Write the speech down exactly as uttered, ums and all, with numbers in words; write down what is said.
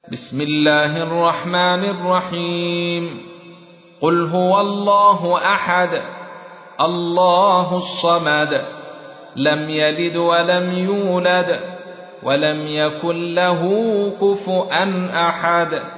بسم الله الرحمن الرحيم قل هو الله أحد الله الصمد لم يلد ولم يولد ولم يكن له كفؤا أحد